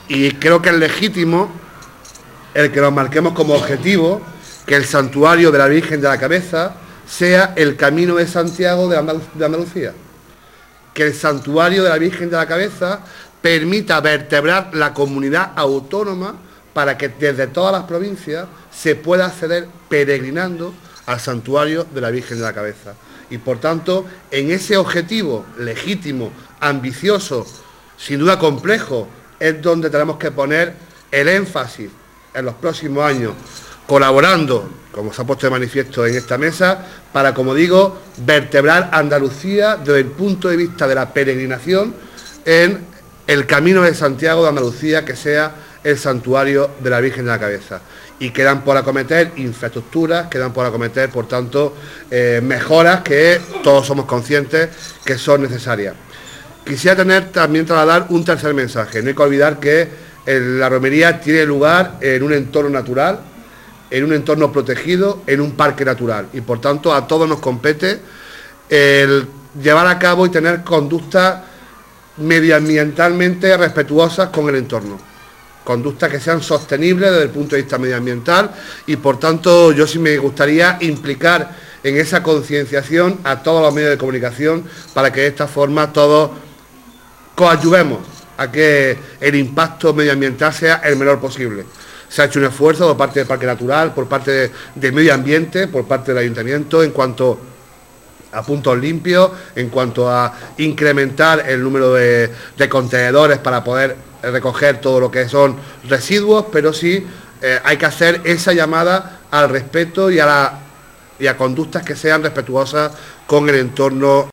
Y creo que es legítimo el que nos marquemos como objetivo que el santuario de la Virgen de la Cabeza sea el Camino de Santiago de Andalucía. Que el santuario de la Virgen de la Cabeza permita vertebrar la comunidad autónoma para que desde todas las provincias se pueda acceder peregrinando al santuario de la Virgen de la Cabeza. Y por tanto, en ese objetivo legítimo, ambicioso, sin duda complejo, es donde tenemos que poner el énfasis en los próximos años, colaborando, como se ha puesto de manifiesto en esta mesa, para, como digo, vertebrar Andalucía desde el punto de vista de la peregrinación en el Camino de Santiago de Andalucía, que sea el santuario de la Virgen de la Cabeza. Y quedan por acometer infraestructuras, quedan por acometer, por tanto, mejoras que todos somos conscientes que son necesarias. Quisiera también trasladar un tercer mensaje. No hay que olvidar que la romería tiene lugar en un entorno natural, en un entorno protegido, en un parque natural. Y por tanto a todos nos compete el llevar a cabo y tener conductas medioambientalmente respetuosas con el entorno. Conductas que sean sostenibles desde el punto de vista medioambiental y por tanto yo sí me gustaría implicar en esa concienciación a todos los medios de comunicación para que de esta forma todos coadyuvemos a que el impacto medioambiental sea el menor posible. Se ha hecho un esfuerzo por parte del Parque Natural, por parte de Medio Ambiente, por parte del Ayuntamiento en cuanto a puntos limpios, en cuanto a incrementar el número de contenedores para poder recoger todo lo que son residuos, pero sí hay que hacer esa llamada al respeto y a conductas que sean respetuosas con el entorno